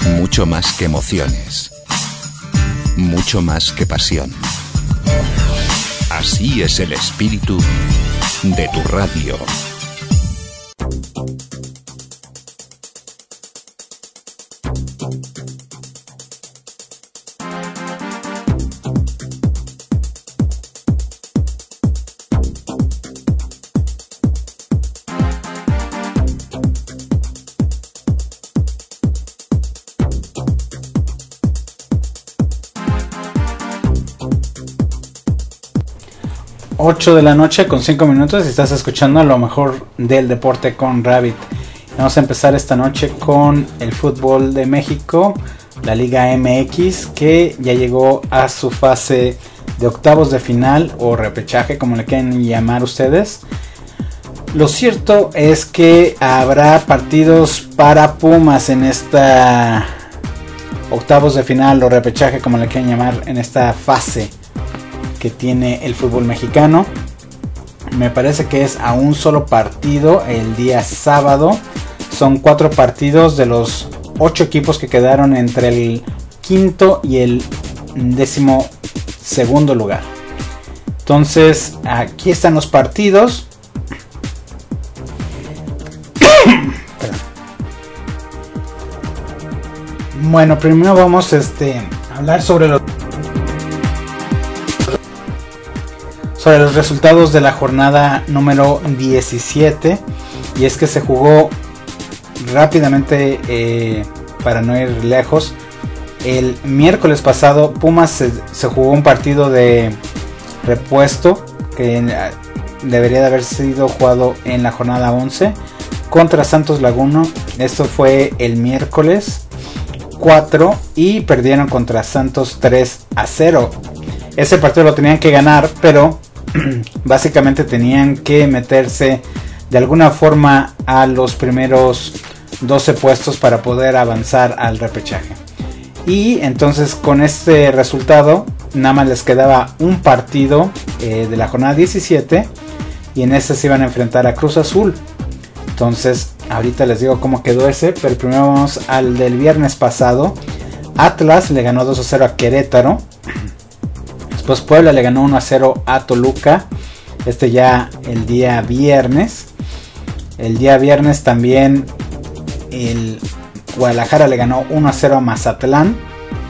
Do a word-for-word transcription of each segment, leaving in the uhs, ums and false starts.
Mucho más que emociones. Mucho más que pasión. Así es el espíritu de tu radio. ocho de la noche con cinco minutos y estás escuchando lo mejor del deporte con Rabbit. Vamos a empezar esta noche con el fútbol de México, la Liga M X, que ya llegó a su fase de octavos de final o repechaje, como le quieran llamar ustedes. Lo cierto es que habrá partidos para Pumas en esta octavos de final o repechaje, como le quieran llamar, en esta fase que tiene el fútbol mexicano. Me parece que es a un solo partido el día sábado. Son cuatro partidos de los ocho equipos que quedaron entre el quinto y el décimo segundo lugar. Entonces aquí están los partidos. Bueno, primero vamos este, a hablar sobre los sobre los resultados de la jornada número diecisiete, y es que se jugó rápidamente, eh, para no ir lejos. El miércoles pasado Pumas se, se jugó un partido de repuesto que debería de haber sido jugado en la jornada once contra Santos Laguna. Esto fue el miércoles cuatro y perdieron contra Santos tres a cero. Ese partido lo tenían que ganar, pero básicamente tenían que meterse de alguna forma a los primeros doce puestos para poder avanzar al repechaje. Y entonces con este resultado nada más les quedaba un partido eh, de la jornada diecisiete, y en ese se iban a enfrentar a Cruz Azul. Entonces ahorita les digo cómo quedó ese, pero primero vamos al del viernes pasado. Atlas le ganó dos a cero a Querétaro. Pues Puebla le ganó uno a cero a Toluca. Este ya el día viernes. El día viernes también el Guadalajara le ganó uno a cero a Mazatlán.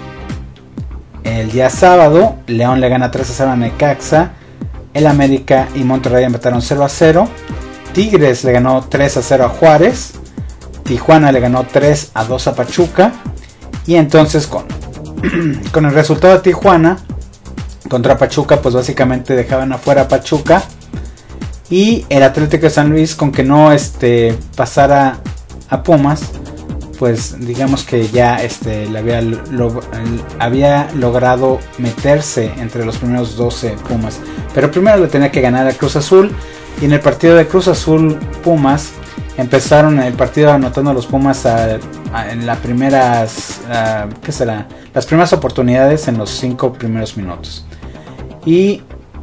El día sábado León le gana tres a cero a Necaxa. El América y Monterrey empataron cero a cero. Tigres le ganó tres a cero a Juárez. Tijuana le ganó tres a dos a Pachuca. Y entonces con, con el resultado de Tijuana contra Pachuca, pues básicamente dejaban afuera a Pachuca. Y el Atlético de San Luis, con que no este, pasara a Pumas, pues digamos que ya este, le había, lo, había logrado meterse entre los primeros doce Pumas. Pero primero le tenía que ganar a Cruz Azul. Y en el partido de Cruz Azul Pumas, empezaron el partido anotando a los Pumas a, a, en las primeras, a, ¿qué será? Las primeras oportunidades en los cinco primeros minutos. Y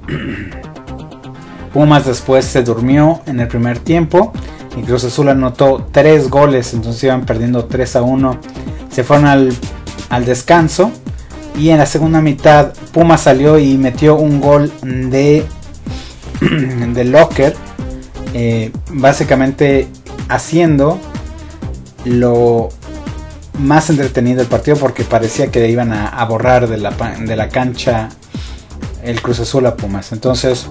Pumas después se durmió en el primer tiempo y Cruz Azul anotó tres goles, entonces iban perdiendo tres a uno. Se fueron al, al descanso, y en la segunda mitad Pumas salió y metió un gol de, de Locker, eh, básicamente haciendo lo más entretenido del partido, porque parecía que iban a, a borrar de la, de la cancha el Cruz Azul a Pumas. Entonces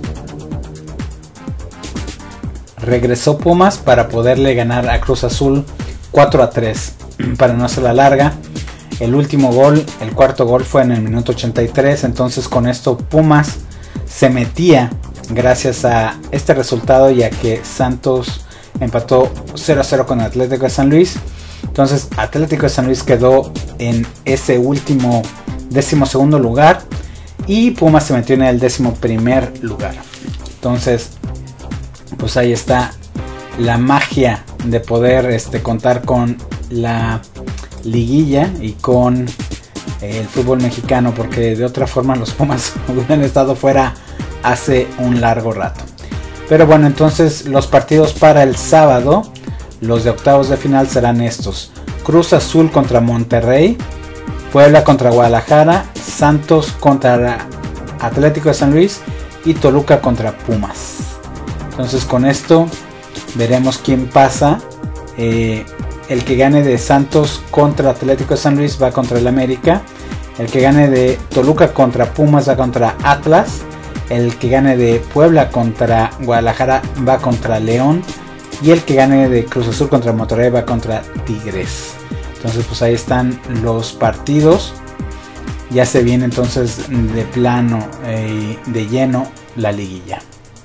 regresó Pumas para poderle ganar a Cruz Azul cuatro a tres. Para no hacer la larga, el último gol, el cuarto gol, fue en el minuto ochenta y tres. Entonces con esto Pumas se metía, gracias a este resultado, y a que Santos empató cero a cero con Atlético de San Luis. Entonces Atlético de San Luis quedó en ese último décimo segundo lugar, y Pumas se metió en el décimo primer lugar. Entonces pues ahí está la magia de poder este, contar con la liguilla y con el fútbol mexicano, porque de otra forma los Pumas hubieran estado fuera hace un largo rato. Pero bueno, entonces los partidos para el sábado, los de octavos de final, serán estos: Cruz Azul contra Monterrey, Puebla contra Guadalajara, Santos contra Atlético de San Luis y Toluca contra Pumas. Entonces con esto veremos quién pasa. Eh, el que gane de Santos contra Atlético de San Luis va contra el América. El que gane de Toluca contra Pumas va contra Atlas. El que gane de Puebla contra Guadalajara va contra León. Y el que gane de Cruz Azul contra Monterrey va contra Tigres. Entonces pues ahí están los partidos. Ya se viene entonces de plano, eh, de lleno, la liguilla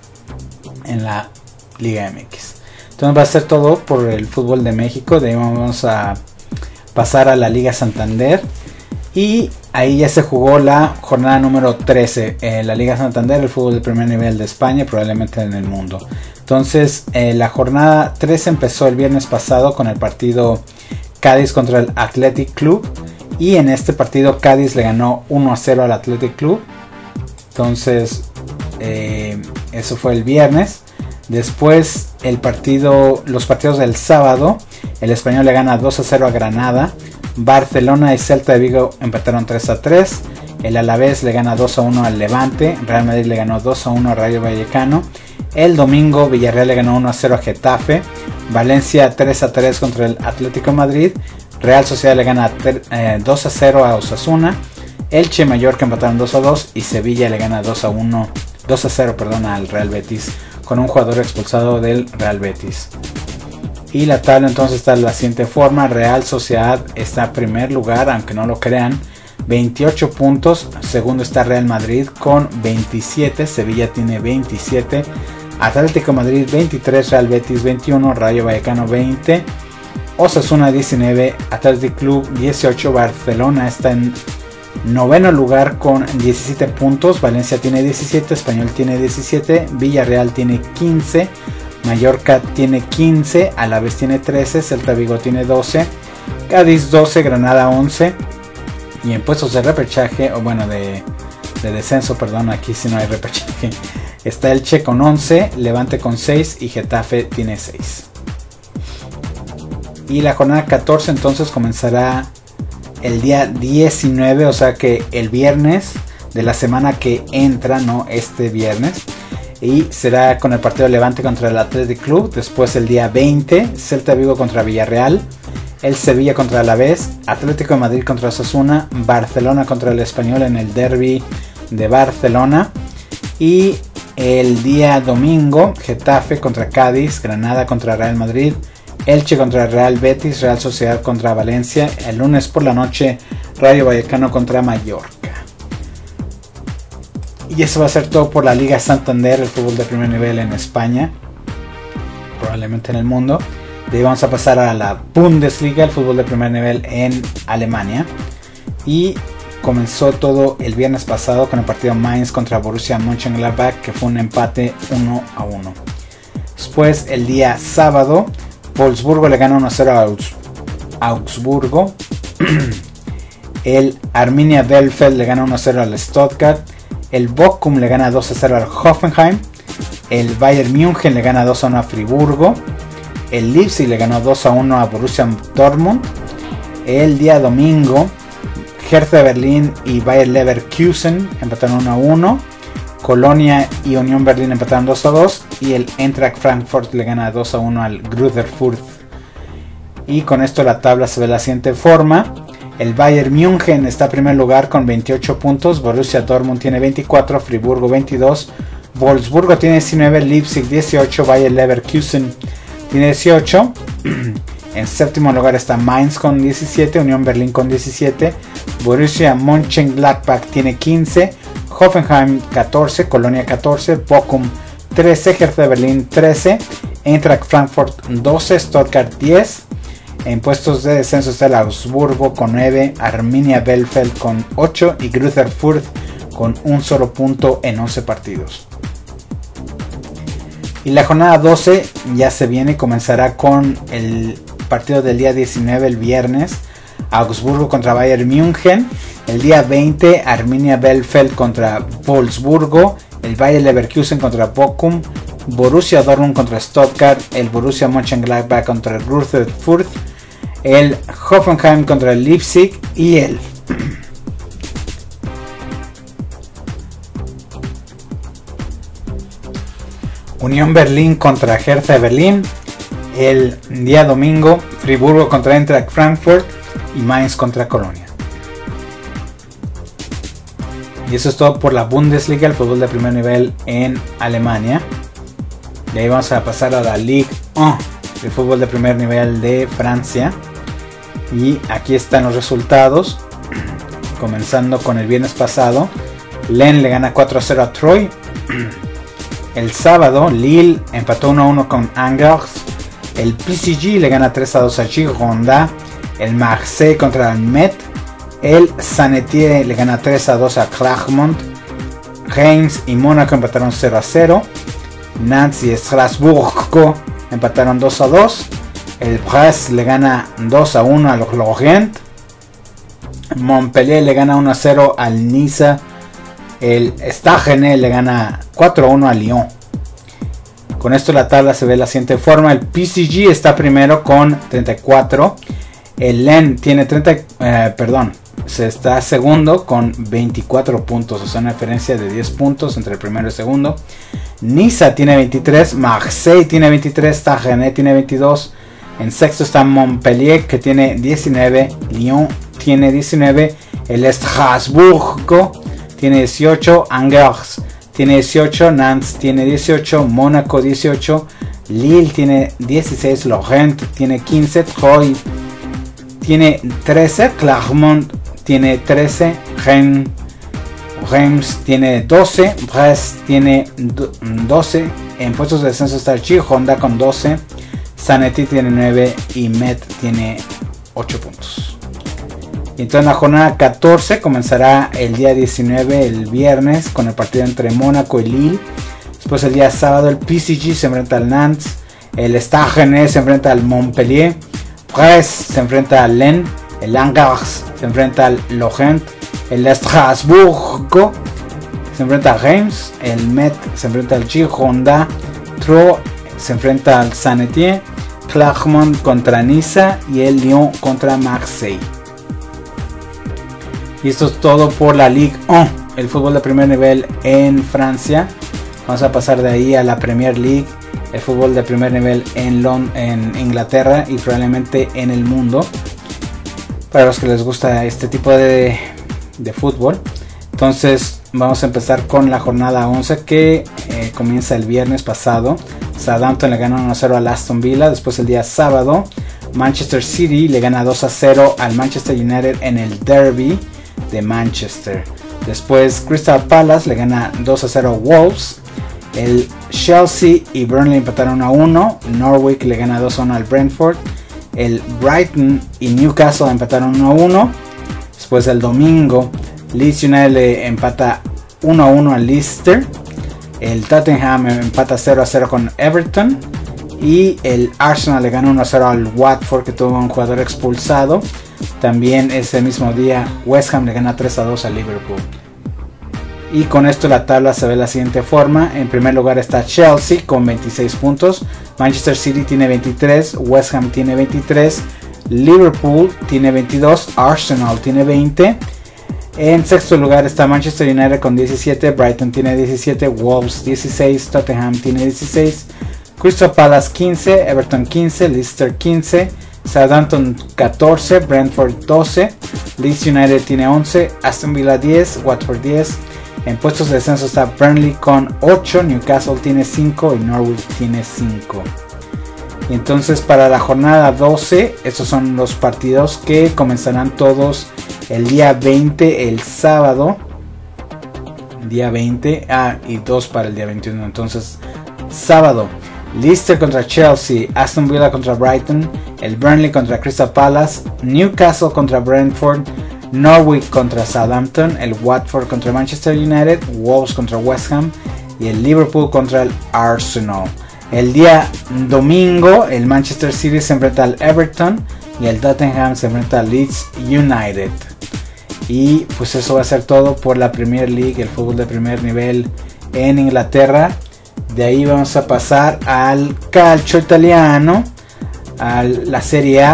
en la Liga M X. Entonces va a ser todo por el fútbol de México. De ahí vamos a pasar a la Liga Santander. Y ahí ya se jugó la jornada número trece. Eh, la Liga Santander, el fútbol de primer nivel de España, probablemente en el mundo. Entonces eh, la jornada trece empezó el viernes pasado con el partido Cádiz contra el Athletic Club. Y en este partido Cádiz le ganó uno a cero al Athletic Club. Entonces eh, eso fue el viernes. Después el partido, los partidos del sábado, el Español le gana dos a cero a Granada. Barcelona y Celta de Vigo empataron tres a tres. El Alavés le gana dos a uno al Levante. Real Madrid le ganó dos a uno a Rayo Vallecano. El domingo Villarreal le ganó uno a cero a Getafe. Valencia tres a tres contra el Atlético de Madrid. Real Sociedad le gana eh, dos a cero a Osasuna. Elche y Mallorca empataron dos a dos. Y Sevilla le gana dos a uno, dos a cero perdón, al Real Betis, con un jugador expulsado del Real Betis. Y la tabla entonces está de la siguiente forma. Real Sociedad está en primer lugar, aunque no lo crean, veintiocho puntos. Segundo está Real Madrid con veintisiete. Sevilla tiene veintisiete. Atlético de Madrid veintitrés. Real Betis veintiuno. Rayo Vallecano veinte. Osasuna diecinueve. Athletic Club dieciocho. Barcelona está en noveno lugar con diecisiete puntos. Valencia tiene diecisiete. Español tiene diecisiete. Villarreal tiene quince. Mallorca tiene quince. Alavés tiene trece. Celta Vigo tiene doce. Cádiz doce. Granada once. Y en puestos de repechaje, o bueno, de, de descenso, perdón, aquí sí no hay repechaje, está Elche con once. Levante con seis. Y Getafe tiene seis. Y la jornada catorce entonces comenzará el día diecinueve, o sea que el viernes de la semana que entra, no este viernes. Y será con el partido de Levante contra el Athletic Club. Después el día veinte, Celta Vigo contra Villarreal. El Sevilla contra Alavés. Atlético de Madrid contra Osasuna. Barcelona contra el Español en el derbi de Barcelona. Y el día domingo, Getafe contra Cádiz. Granada contra Real Madrid. Elche contra Real Betis. Real Sociedad contra Valencia. El lunes por la noche, Rayo Vallecano contra Mallorca. Y eso va a ser todo por la Liga Santander, el fútbol de primer nivel en España, probablemente en el mundo. De ahí vamos a pasar a la Bundesliga, el fútbol de primer nivel en Alemania. Y comenzó todo el viernes pasado con el partido Mainz contra Borussia Mönchengladbach, que fue un empate uno a uno. Después el día sábado, Wolfsburgo le gana uno a cero a Augsburgo. El Arminia Bielefeld le gana uno a cero al Stuttgart. El Bochum le gana dos a cero al Hoffenheim. El Bayern München le gana dos a uno a Friburgo. El Leipzig le ganó dos a uno a Borussia Dortmund. El día domingo, Hertha Berlín y Bayer Leverkusen empataron uno a uno. Colonia y Unión Berlín empataron dos a dos. Y el Eintracht Frankfurt le gana dos a uno al Greuther Fürth. Y con esto la tabla se ve de la siguiente forma. El Bayern München está en primer lugar con veintiocho puntos. Borussia Dortmund tiene veinticuatro. Friburgo veintidós. Wolfsburgo tiene diecinueve. Leipzig dieciocho. Bayer Leverkusen tiene dieciocho. En séptimo lugar está Mainz con diecisiete. Unión Berlín con diecisiete. Borussia Mönchengladbach tiene quince. Hoffenheim catorce. Colonia catorce. Bochum trece. Hertha Berlín trece. Eintracht Frankfurt doce. Stuttgart diez. En puestos de descenso está el Augsburgo con nueve, Arminia Bielefeld con ocho y Greuther Fürth con un solo punto en once partidos. Y la jornada doce ya se viene, comenzará con el partido del día diecinueve, el viernes, Augsburgo contra Bayern München. El día veinte, Arminia Bielefeld contra Wolfsburgo, el Bayer Leverkusen contra Bochum, Borussia Dortmund contra Stuttgart, el Borussia Mönchengladbach contra el Greuther Fürth, el Hoffenheim contra el Leipzig y el Unión Berlín contra Hertha de Berlín. El día domingo, Friburgo contra Eintracht Frankfurt y Mainz contra Colonia. Y eso es todo por la Bundesliga, el fútbol de primer nivel en Alemania. De ahí vamos a pasar a la Ligue uno, el fútbol de primer nivel de Francia. Y aquí están los resultados. Comenzando con el viernes pasado, Lens le gana cuatro a cero a Troyes. El sábado, Lille empató uno a uno con Angers. El P S G le gana tres a dos a Girondins. El Marseille contra el Metz. El Saint-Étienne le gana tres a dos a Clermont. Reims y Mónaco empataron cero a cero. Nantes y Estrasburgo empataron dos a dos. El Brest le gana dos a uno al Lorient. Montpellier le gana uno a cero al Niza. El Stade le gana cuatro a uno a Lyon. Con esto la tabla se ve de la siguiente forma. El P S G está primero con treinta y cuatro. El Lens tiene treinta, eh, perdón, se está segundo con veinticuatro puntos. O sea, una diferencia de diez puntos entre el primero y el segundo. Niza tiene veintitrés. Marseille tiene veintitrés. Stade tiene veintidós. En sexto está Montpellier, que tiene diecinueve. Lyon tiene diecinueve. El Estrasburgo tiene dieciocho. Angers tiene dieciocho. Nantes tiene dieciocho. Mónaco dieciocho. Lille tiene dieciséis. Lorient tiene quince. Troyes tiene trece. Clermont tiene trece. Rennes, Reims tiene doce. Brest tiene doce. En puestos de descenso está el Girondins con doce. Saint-Étienne tiene nueve y Metz tiene ocho puntos. Y entonces la jornada catorce comenzará el día diecinueve, el viernes, con el partido entre Mónaco y Lille. Después el día sábado el P S G se enfrenta al Nantes. El Stade se enfrenta al Montpellier. Brest se enfrenta al Lens. El Angers se enfrenta al Lorient. El Estrasburgo se enfrenta a Reims. El Metz se enfrenta al Girondins. Troyes se enfrenta al Saint-Étienne. Clermont contra Niza y el Lyon contra Marseille. Y esto es todo por la Ligue uno, el fútbol de primer nivel en Francia. Vamos a pasar de ahí a la Premier League, el fútbol de primer nivel en, Lond- en Inglaterra y probablemente en el mundo, para los que les gusta este tipo de, de fútbol. Entonces vamos a empezar con la jornada once, que eh, comienza el viernes pasado. Southampton le gana uno a cero al Aston Villa. Después el día sábado, Manchester City le gana dos a cero al Manchester United en el Derby de Manchester. Después Crystal Palace le gana dos a cero a Wolves. El Chelsea y Burnley empataron uno a uno. Norwich le gana dos a uno al Brentford. El Brighton y Newcastle empataron uno a uno. Después el domingo, Leeds United le empata uno a uno al Leicester. El Tottenham empata cero a cero con Everton. Y el Arsenal le gana uno a cero al Watford, que tuvo un jugador expulsado. También ese mismo día West Ham le gana tres a dos a Liverpool. Y con esto la tabla se ve de la siguiente forma. En primer lugar está Chelsea con veintiséis puntos. Manchester City tiene veintitrés. West Ham tiene veintitrés. Liverpool tiene veintidós. Arsenal tiene veinte. En sexto lugar está Manchester United con diecisiete. Brighton tiene diecisiete. Wolves dieciséis. Tottenham tiene dieciséis. Crystal Palace quince. Everton quince. Leicester quince. Southampton catorce. Brentford doce. Leeds United tiene once. Aston Villa diez. Watford diez. En puestos de descenso está Burnley con ocho. Newcastle tiene cinco. Y Norwich tiene cinco. Y entonces para la jornada doce, estos son los partidos que comenzarán todos el día veinte, el sábado. Día veinte. Ah, y dos para el día veintiuno. Entonces, sábado, Leicester contra Chelsea, Aston Villa contra Brighton, el Burnley contra Crystal Palace, Newcastle contra Brentford, Norwich contra Southampton, el Watford contra Manchester United, Wolves contra West Ham y el Liverpool contra el Arsenal. El día domingo, el Manchester City se enfrenta al Everton y el Tottenham se enfrenta al Leeds United. Y pues eso va a ser todo por la Premier League, el fútbol de primer nivel en Inglaterra. De ahí vamos a pasar al calcio italiano, a la Serie A.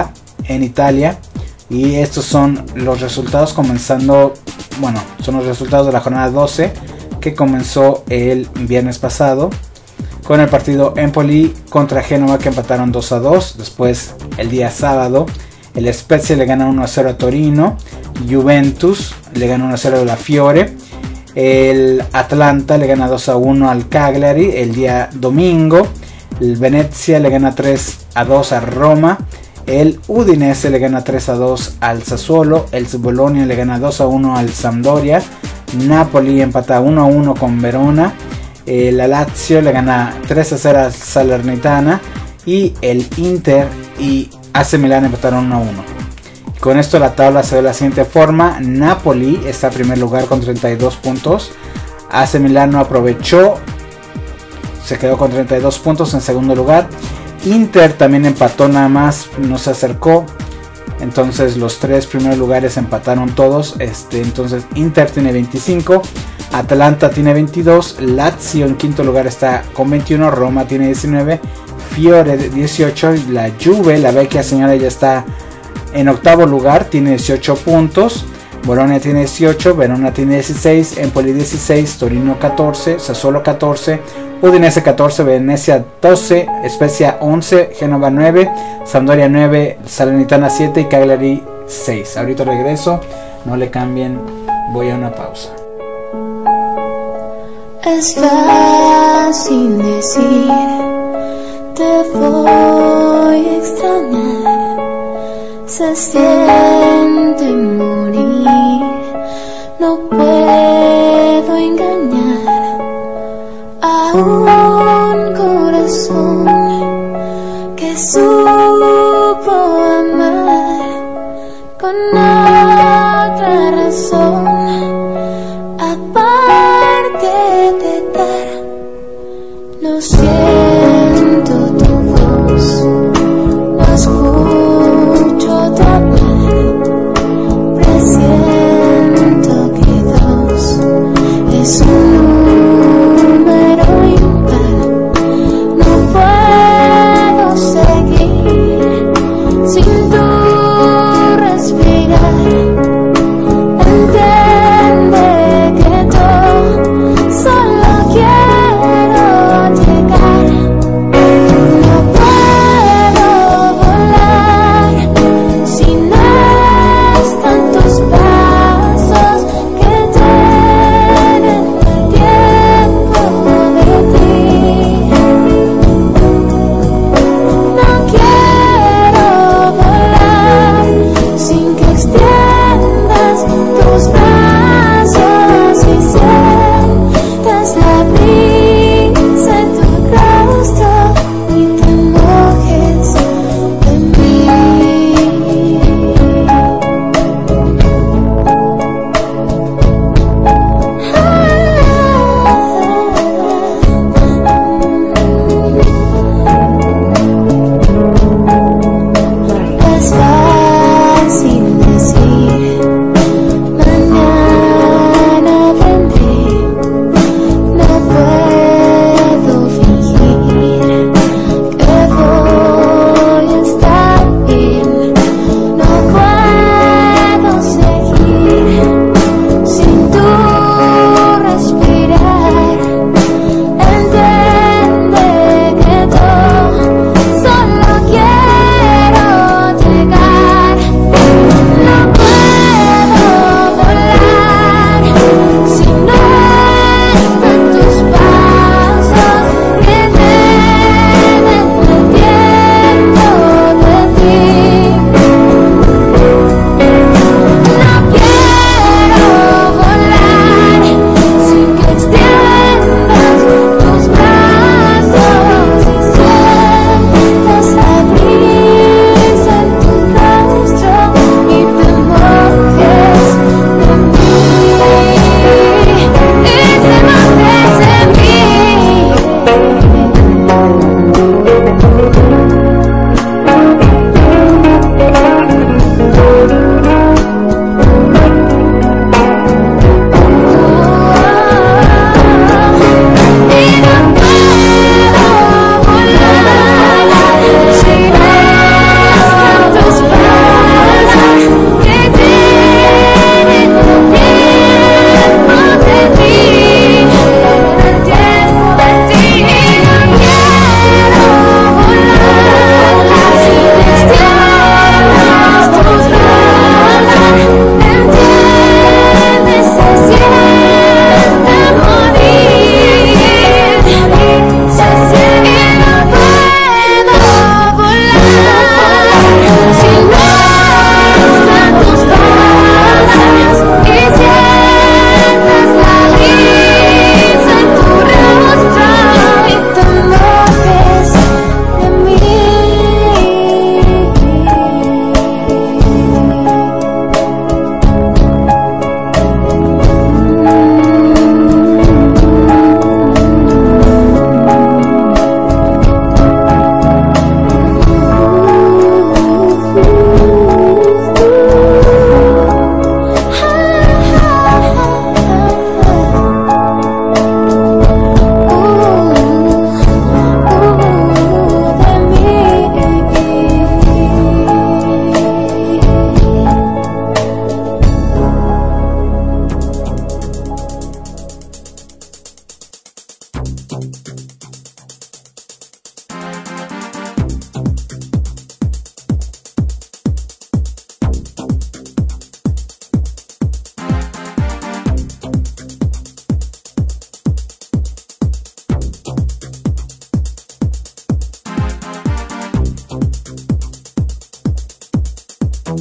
en Italia. Y estos son los resultados comenzando, bueno, son los resultados de la jornada doce que comenzó el viernes pasado, con el partido Empoli contra Génova, que empataron dos a dos. Después, el día sábado, el Spezia le gana uno a cero a Torino, Juventus le gana uno a cero a la Fiore, el Atlanta le gana dos a uno al Cagliari. El día domingo, el Venezia le gana tres a dos a Roma, el Udinese le gana tres a dos al Sassuolo, el Bologna le gana dos a uno al Sampdoria, Napoli empata uno a uno con Verona, eh, la Lazio le gana tres a cero al Salernitana, y el Inter y A C Milán empataron uno a uno. Con esto la tabla se ve de la siguiente forma: Napoli está en primer lugar con treinta y dos puntos, A C Milán no aprovechó, se quedó con treinta y dos puntos en segundo lugar. Inter también empató, nada más no se acercó. Entonces los tres primeros lugares empataron todos. Este, entonces Inter tiene veinticinco, Atalanta tiene veintidós, Lazio en quinto lugar está con veintiuno, Roma tiene diecinueve, Fiore dieciocho, y la Juve, la vecchia señora, ya está en octavo lugar, tiene dieciocho puntos. Bologna tiene dieciocho, Verona tiene dieciséis, Empoli dieciséis, Torino catorce, Sassuolo catorce, Udinese catorce, Venezia doce, Spezia once, Génova nueve, Sampdoria nueve, Salernitana siete y Cagliari seis. Ahorita regreso, no le cambien, voy a una pausa. Es fácil decir, te voy a extrañar, se siente morir, no puedo engañar a un corazón que supo amar con otra razón, aparte de dar. Lo siento, tu voz no escucho tu hablar, presiento que dos es un número impar. No puedo seguir sin tu respirar. Entiendo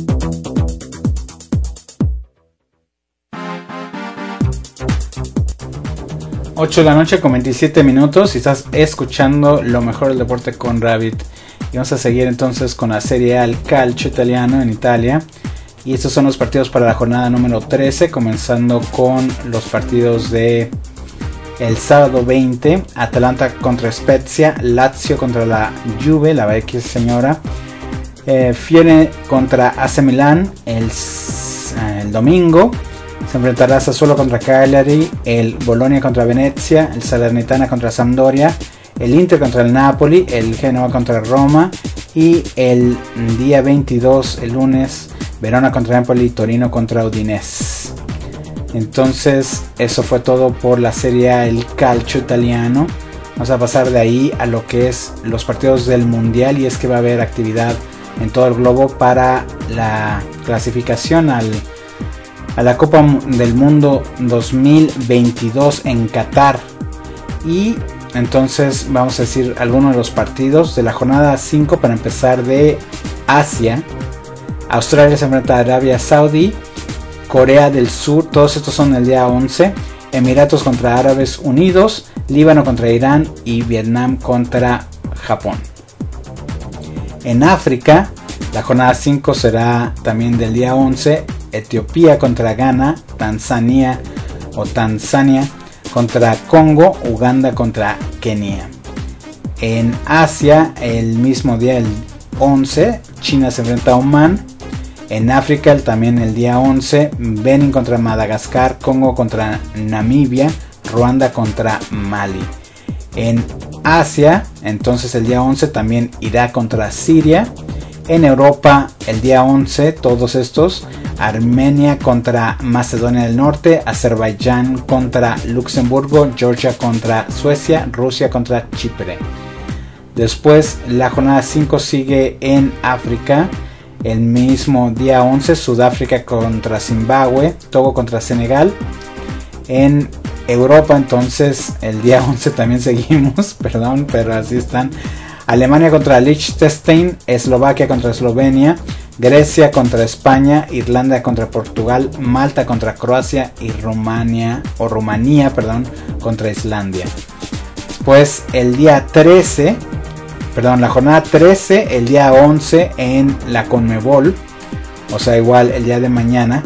ocho de la noche con veintisiete minutos y estás escuchando lo mejor del deporte con Rabbit. Y vamos a seguir entonces con la Serie A, el calcio italiano en Italia. Y estos son los partidos para la jornada número trece, comenzando con los partidos de el sábado veinte, Atalanta contra Spezia, Lazio contra la Juve, la vecchia señora, eh, Fiore contra A C Milan el, el domingo. Se enfrentará Sassuolo contra Cagliari, el Bologna contra Venezia, el Salernitana contra Sampdoria, el Inter contra el Napoli, el Genoa contra Roma y el día veintidós, el lunes, Verona contra Napoli y Torino contra Udinese. Entonces eso fue todo por la Serie A, el calcio italiano. Vamos a pasar de ahí a lo que es los partidos del Mundial, y es que va a haber actividad en todo el globo para la clasificación al a la Copa del Mundo dos mil veintidós en Qatar. Y entonces vamos a decir algunos de los partidos de la jornada cinco. Para empezar, de Asia, Australia se enfrenta a Arabia Saudí, Corea del Sur, todos estos son el día once, Emiratos contra Árabes Unidos, Líbano contra Irán y Vietnam contra Japón. En África, la jornada cinco será también del día once, Etiopía contra Ghana, Tanzania o Tanzania contra Congo, Uganda contra Kenia. En Asia, el mismo día, el once, China se enfrenta a Omán. En África, también el día once, Benin contra Madagascar, Congo contra Namibia, Ruanda contra Mali. En Asia, entonces el día once, también Irak contra Siria. En Europa, el día once, todos estos, Armenia contra Macedonia del Norte, Azerbaiyán contra Luxemburgo, Georgia contra Suecia, Rusia contra Chipre. Después la jornada cinco sigue en África, el mismo día once, Sudáfrica contra Zimbabue, Togo contra Senegal. En Europa, entonces el día once también seguimos, perdón, pero así están. Alemania contra Liechtenstein, Eslovaquia contra Eslovenia, Grecia contra España, Irlanda contra Portugal, Malta contra Croacia y Rumania o Rumanía, perdón, contra Islandia. Después el día trece, perdón, la jornada trece, el día once en la CONMEBOL, o sea, igual el día de mañana,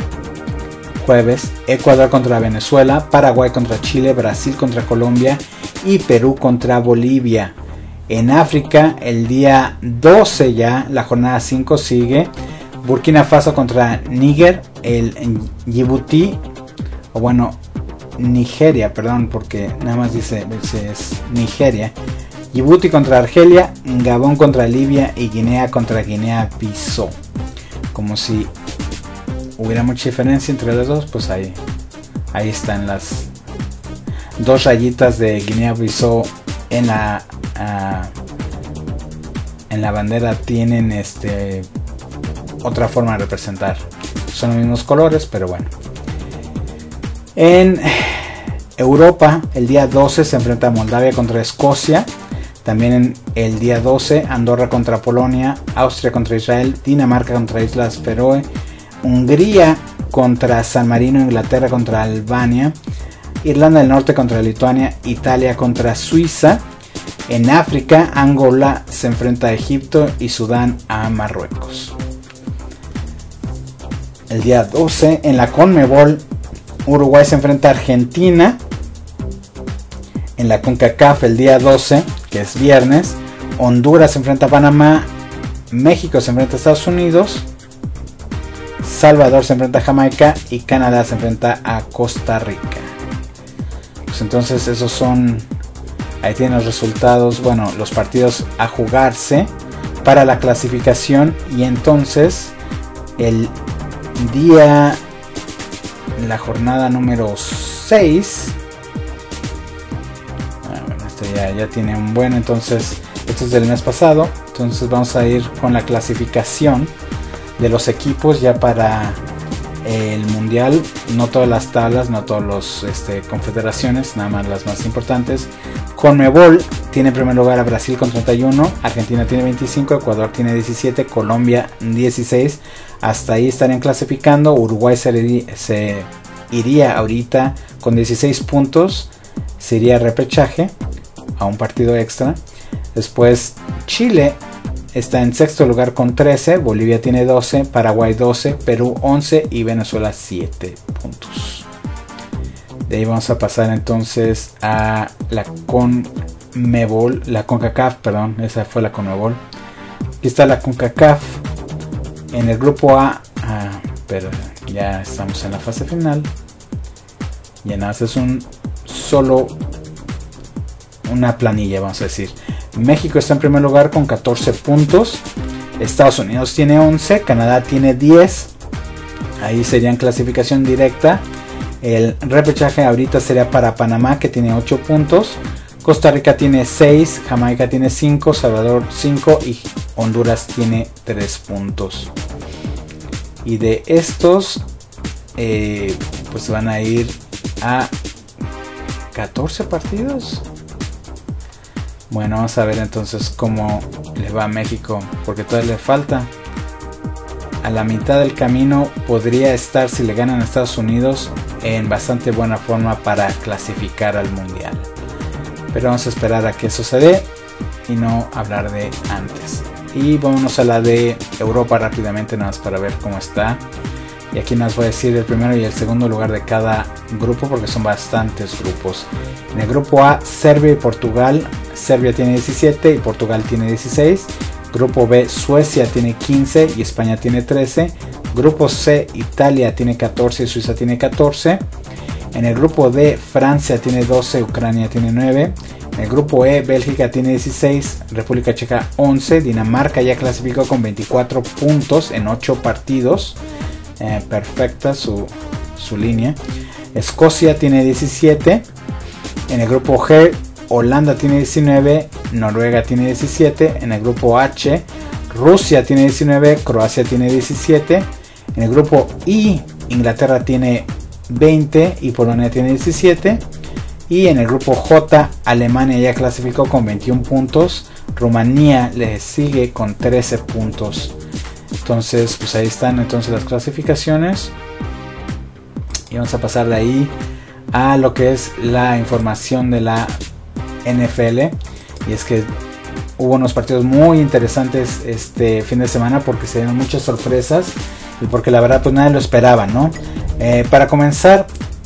jueves, Ecuador contra Venezuela, Paraguay contra Chile, Brasil contra Colombia y Perú contra Bolivia. En África, el día doce ya, la jornada cinco sigue, Burkina Faso contra Níger, el Djibouti, o bueno, Nigeria, perdón, porque nada más dice, dice es Nigeria, Djibouti contra Argelia, Gabón contra Libia y Guinea contra Guinea-Bissau. Como si hubiera mucha diferencia entre los dos, pues ahí, ahí están las dos rayitas de Guinea-Bissau en la uh, en la bandera. Tienen este otra forma de representar, son los mismos colores, pero bueno. En Europa, el día doce se enfrenta a Moldavia contra Escocia. También en el día doce, Andorra contra Polonia, Austria contra Israel, Dinamarca contra Islas Feroe, Hungría contra San Marino, Inglaterra contra Albania, Irlanda del Norte contra Lituania, Italia contra Suiza. En África, Angola se enfrenta a Egipto y Sudán a Marruecos. El día doce, en la CONMEBOL, Uruguay se enfrenta a Argentina. En la CONCACAF, el día doce, que es viernes, Honduras se enfrenta a Panamá, México se enfrenta a Estados Unidos, Salvador se enfrenta a Jamaica y Canadá se enfrenta a Costa Rica. Pues entonces esos son, ahí tienen los resultados, bueno, los partidos a jugarse para la clasificación. Y entonces el día, la jornada número seis, ah, bueno, esto ya, ya tiene un buen, entonces esto es del mes pasado. Entonces vamos a ir con la clasificación de los equipos ya para el mundial, no todas las tablas, no todas las este, confederaciones, nada más las más importantes. Conmebol tiene en primer lugar a Brasil con treinta y uno, Argentina tiene veinticinco, Ecuador tiene diecisiete, Colombia dieciséis. Hasta ahí estarían clasificando. Uruguay se, iría, se iría ahorita con dieciséis puntos, se iría a repechaje, a un partido extra. Después Chile está en sexto lugar con trece, Bolivia tiene doce, Paraguay doce, Perú once y Venezuela siete puntos. De ahí vamos a pasar entonces a la Conmebol, la CONCACAF, perdón, esa fue la Conmebol. Aquí está la CONCACAF en el grupo A, ah, pero ya estamos en la fase final. Y nada, es un solo una planilla, vamos a decir. México está en primer lugar con catorce puntos, Estados Unidos tiene once, Canadá tiene diez, ahí serían clasificación directa. El repechaje ahorita sería para Panamá, que tiene ocho puntos, Costa Rica tiene seis, Jamaica tiene cinco, Salvador cinco y Honduras tiene tres puntos. Y de estos eh, pues van a ir a catorce partidos. Bueno, vamos a ver entonces cómo le va a México, porque todavía le falta. A la mitad del camino podría estar, si le ganan a Estados Unidos, en bastante buena forma para clasificar al mundial. Pero vamos a esperar a que eso se dé y no hablar de antes. Y vámonos a la de Europa rápidamente, nada más para ver cómo está. Y aquí nos voy a decir el primero y el segundo lugar de cada grupo, porque son bastantes grupos. En el grupo A, Serbia y Portugal. Serbia tiene diecisiete y Portugal tiene dieciséis. Grupo B, Suecia tiene quince y España tiene trece. Grupo C, Italia tiene catorce y Suiza tiene catorce. En el grupo D, Francia tiene doce, Ucrania tiene nueve. En el grupo E, Bélgica tiene dieciséis, República Checa once. Dinamarca ya clasificó con veinticuatro puntos en ocho partidos. Eh, perfecta su, su línea. Escocia tiene diecisiete. En el grupo G, Holanda tiene diecinueve, Noruega tiene diecisiete. En el grupo H, Rusia tiene diecinueve, Croacia tiene diecisiete. En el grupo I, Inglaterra tiene veinte y Polonia tiene diecisiete. Y en el grupo J, Alemania ya clasificó con veintiún puntos, Rumanía le sigue con trece puntos. Entonces, pues ahí están entonces las clasificaciones. Y vamos a pasar de ahí a lo que es la información de la N F L. Y es que hubo unos partidos muy interesantes este fin de semana, porque se dieron muchas sorpresas y porque la verdad pues nadie lo esperaba, ¿no? Eh, para comenzar,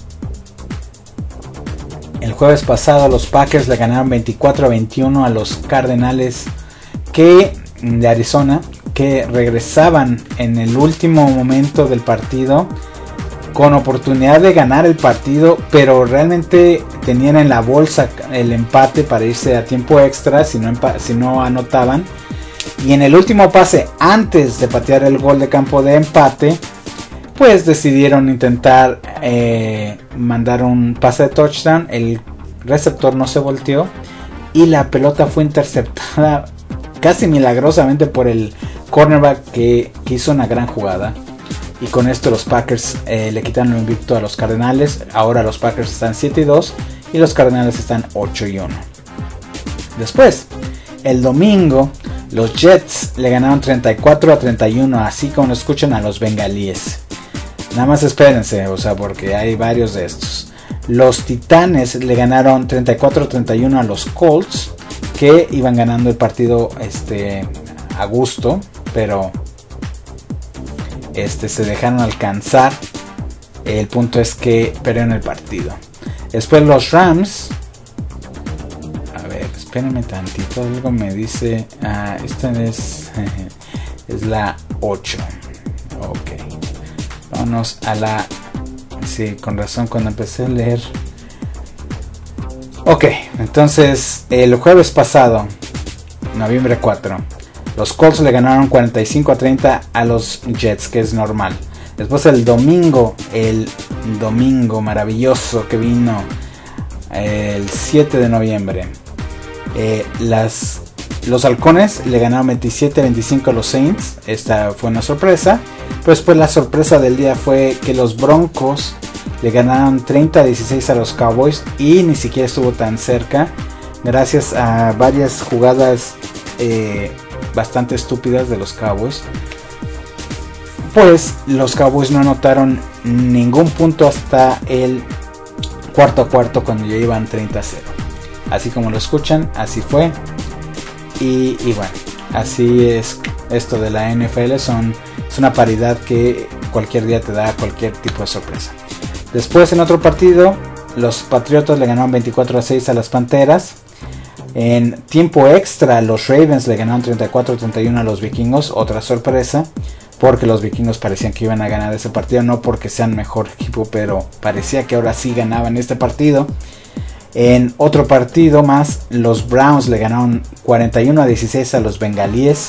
el jueves pasado los Packers le ganaron veinticuatro a veintiuno a los Cardenales que, de Arizona, que regresaban en el último momento del partido con oportunidad de ganar el partido, pero realmente tenían en la bolsa el empate para irse a tiempo extra si no, empa- si no anotaban. Y en el último pase, antes de patear el gol de campo de empate, pues decidieron intentar eh, mandar un pase de touchdown. El receptor no se volteó y la pelota fue interceptada casi milagrosamente por el cornerback que, que hizo una gran jugada. Y con esto los Packers eh, le quitaron el invicto a los Cardenales. Ahora los Packers están siete y dos y los Cardenales están ocho y uno. Después, el domingo, los Jets le ganaron treinta y cuatro a treinta y uno, así como lo escuchan, a los Bengalíes. Nada más espérense, o sea, porque hay varios de estos. Los Titanes le ganaron treinta y cuatro a treinta y uno a los Colts, que iban ganando el partido este, a gusto, pero este, se dejaron alcanzar. El punto es que perdieron el partido. Después los Rams, a ver, espérenme tantito, algo me dice, ah, esta es, es la ocho, ok. Vámonos a la... Sí, con razón cuando empecé a leer. Ok, entonces el jueves pasado, noviembre cuatro, los Colts le ganaron cuarenta y cinco a treinta a los Jets, que es normal. Después el domingo, el domingo maravilloso que vino el siete de noviembre, eh, las los halcones le ganaron veintisiete a veinticinco a los Saints. Esta fue una sorpresa. Pero después la sorpresa del día fue que los Broncos le ganaron treinta a dieciséis a los Cowboys. Y ni siquiera estuvo tan cerca, gracias a varias jugadas eh, bastante estúpidas de los Cowboys. Pues los Cowboys no anotaron ningún punto hasta el cuarto a cuarto, cuando ya iban treinta a cero. Así como lo escuchan, así fue. Y, y bueno, así es esto de la N F L. Son, es una paridad que cualquier día te da cualquier tipo de sorpresa. Después, en otro partido, los Patriotas le ganaron veinticuatro a seis a las Panteras. En tiempo extra, los Ravens le ganaron treinta y cuatro a treinta y uno a los Vikingos. Otra sorpresa, porque los Vikingos parecían que iban a ganar ese partido. No porque sean mejor equipo, pero parecía que ahora sí ganaban este partido. En otro partido más, los Browns le ganaron cuarenta y uno a dieciséis a los Bengalíes.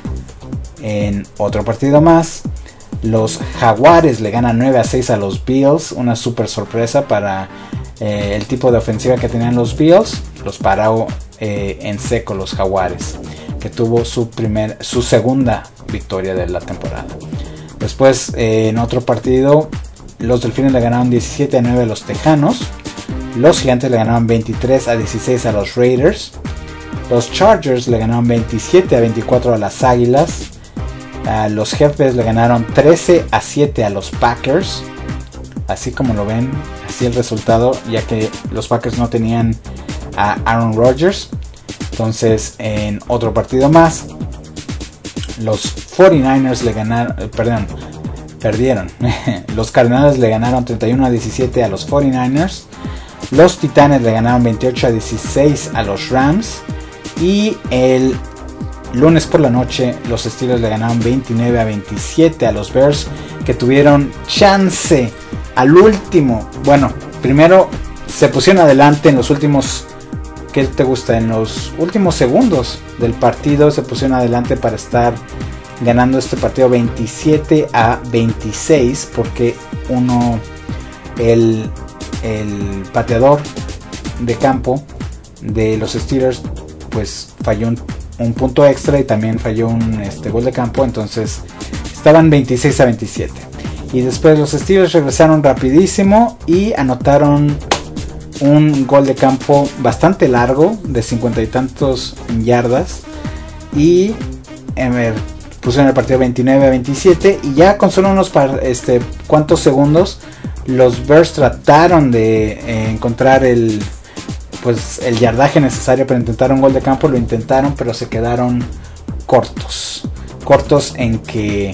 En otro partido más, los Jaguares le ganan nueve a seis a los Bills. Una super sorpresa para eh, el tipo de ofensiva que tenían los Bills. Los paró eh, en seco los Jaguares, que tuvo su, primer, su segunda victoria de la temporada. Después, eh, en otro partido, los Delfines le ganaron diecisiete a nueve a los Tejanos. Los Gigantes le ganaron veintitrés a dieciséis a los Raiders. Los Chargers le ganaron veintisiete a veinticuatro a las Águilas. Uh, los Jefes le ganaron trece a siete a los Packers. Así como lo ven, así el resultado, ya que los Packers no tenían a Aaron Rodgers. Entonces, en otro partido más, los cuarenta y nueve ers le ganaron, eh, perdón, perdieron. Los Cardenales le ganaron treinta y uno a diecisiete a los cuarenta y nueve ers. Los Titanes le ganaron veintiocho a dieciséis a los Rams. Y el lunes por la noche, los Steelers le ganaron veintinueve a veintisiete a los Bears, que tuvieron chance al último. Bueno, primero se pusieron adelante en los últimos, ¿qué te gusta? En los últimos segundos del partido se pusieron adelante para estar ganando este partido veintisiete a veintiséis, porque uno, el, el pateador de campo de los Steelers, pues falló un, un punto extra y también falló un este, gol de campo. Entonces estaban veintiséis a veintisiete. Y después los Steelers regresaron rapidísimo y anotaron un gol de campo bastante largo, de cincuenta y tantos yardas. Y eh, pusieron el partido veintinueve a veintisiete. Y ya con solo unos par, este, cuantos segundos, los Bears trataron de eh, encontrar el, pues, el yardaje necesario para intentar un gol de campo. Lo intentaron, pero se quedaron cortos. Cortos en que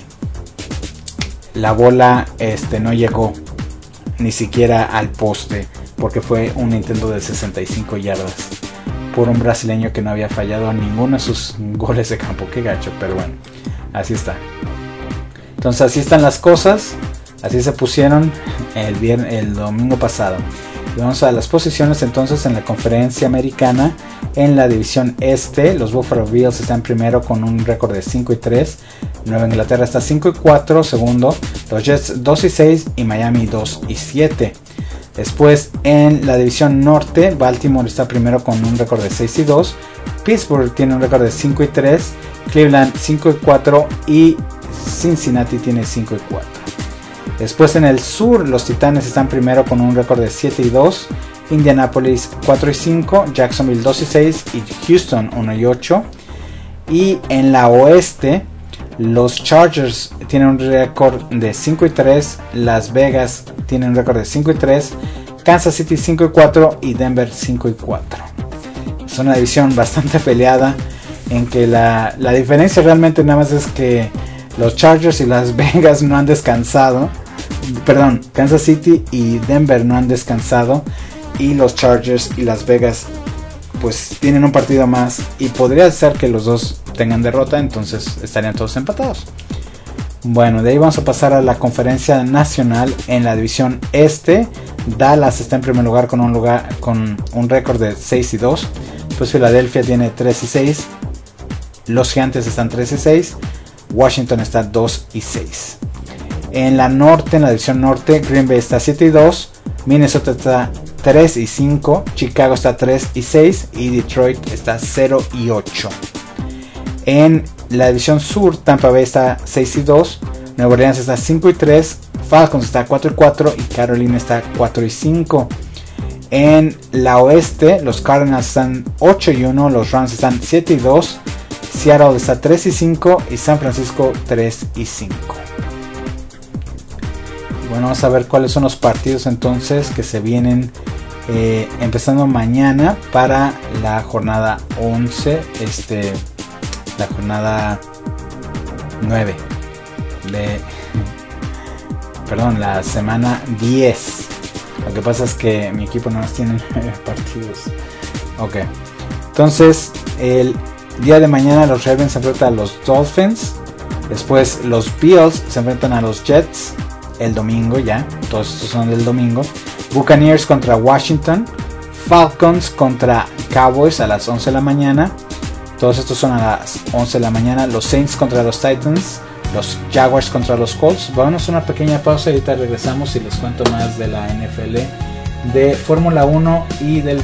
la bola este, no llegó ni siquiera al poste, porque fue un intento de sesenta y cinco yardas por un brasileño que no había fallado a ninguno de sus goles de campo. Qué gacho, pero bueno, así está. Entonces así están las cosas, así se pusieron el, viernes, el domingo pasado. Y vamos a las posiciones entonces en la conferencia americana. En la división este, los Buffalo Bills están primero con un récord de cinco y tres. Nueva Inglaterra está cinco y cuatro, segundo. Los Jets dos y seis y Miami dos y siete. Después en la división norte, Baltimore está primero con un récord de seis y dos. Pittsburgh tiene un récord de cinco y tres. Cleveland cinco y cuatro y Cincinnati tiene cinco y cuatro. Después en el sur, los Titanes están primero con un récord de siete y dos. Indianapolis cuatro y cinco, Jacksonville dos y seis y Houston uno y ocho. Y en la oeste, los Chargers tienen un récord de cinco y tres, Las Vegas tienen un récord de cinco y tres, Kansas City cinco y cuatro y Denver cinco y cuatro. Es una división bastante peleada, en que la, la diferencia realmente nada más es que los Chargers y Las Vegas no han descansado. Perdón, Kansas City y Denver no han descansado, y los Chargers y Las Vegas pues tienen un partido más y podría ser que los dos tengan derrota, entonces estarían todos empatados. Bueno, de ahí vamos a pasar a la conferencia nacional. En la división este, Dallas está en primer lugar con un lugar con un récord de seis y dos. Pues Filadelfia tiene tres y seis. Los Gigantes están tres y seis. Washington está dos y seis. En la norte, en la división norte, Green Bay está siete y dos. Minnesota está tres y cinco. Chicago está tres y seis. Y Detroit está cero y ocho. En la división sur, Tampa Bay está seis y dos, Nueva Orleans está cinco y tres, Falcons está cuatro y cuatro y Carolina está cuatro y cinco. En la oeste, los Cardinals están ocho y uno, los Rams están siete y dos, Seattle está tres y cinco y San Francisco tres y cinco. Bueno, vamos a ver cuáles son los partidos entonces que se vienen eh, empezando mañana para la jornada once, este, la jornada nueve de, perdón, la semana diez. Lo que pasa es que mi equipo no tiene nueve partidos. Ok, entonces el día de mañana los Ravens se enfrentan a los Dolphins. Después los Bills se enfrentan a los Jets. El domingo ya, todos estos son del domingo. Buccaneers contra Washington. Falcons contra Cowboys a las once de la mañana. Todos estos son a las once de la mañana. Los Saints contra los Titans. Los Jaguars contra los Colts. Vamos a una pequeña pausa y ahorita regresamos y les cuento más de la N F L, de Fórmula uno y del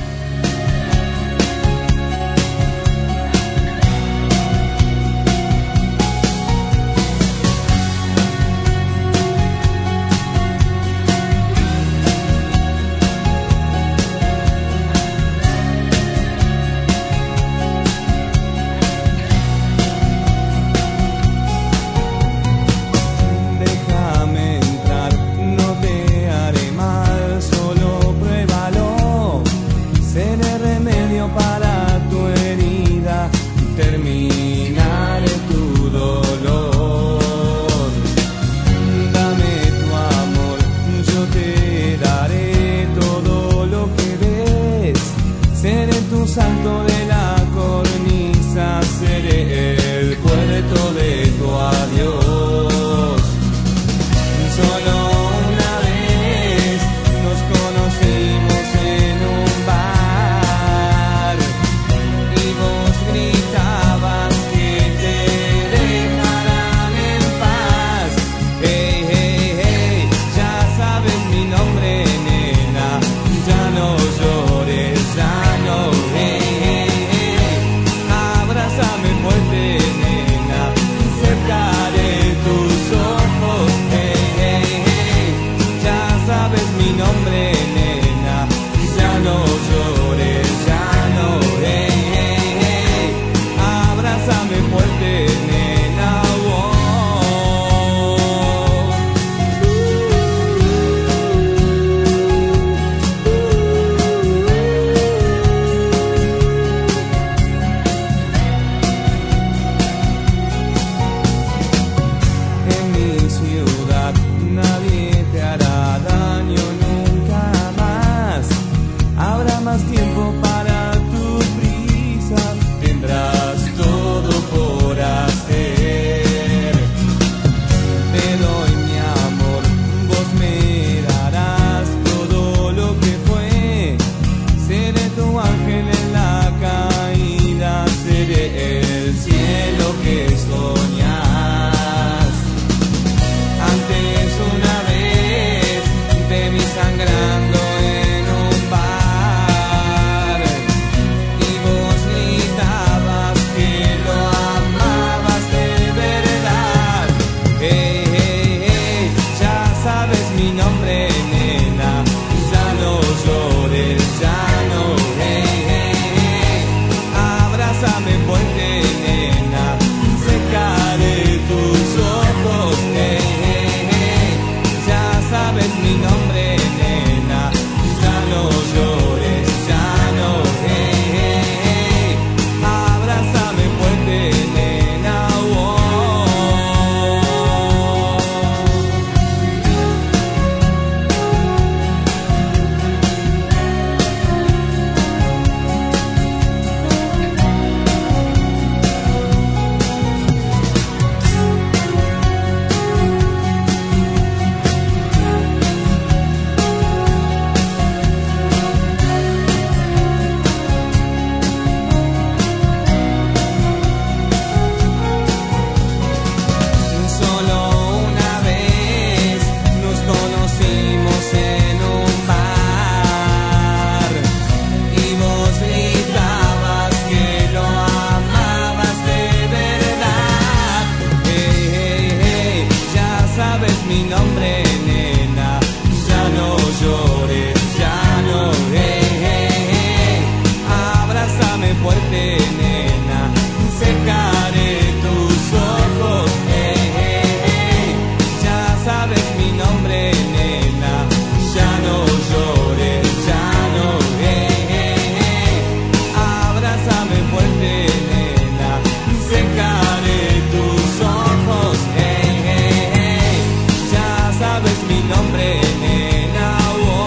sabes mi nombre, nena, ya no llores, ya no, hey, hey, hey. Abrázame fuerte, nena, secaré tus ojos, hey, hey, hey. Ya sabes mi nombre, nena, ya no llores, ya no, hey, hey, hey. Abrázame fuerte, nena, secaré tus ojos, hey, hey, hey. Ya sabes mi nombre, nena, oh.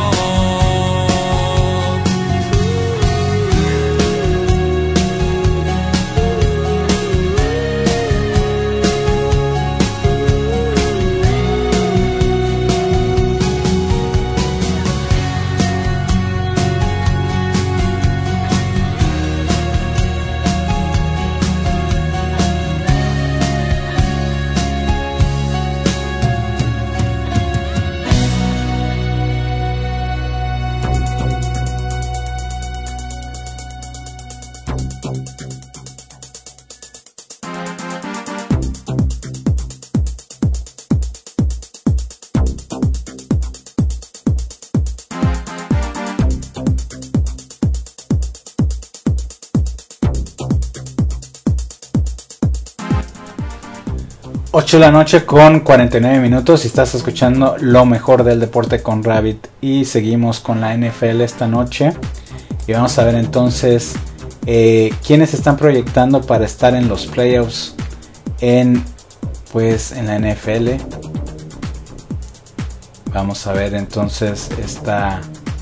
ocho de la noche con cuarenta y nueve minutos y estás escuchando lo mejor del deporte con Rabbit. Y seguimos con la N F L esta noche y vamos a ver entonces eh, quiénes están proyectando para estar en los playoffs en pues en la N F L. Vamos a ver entonces, esta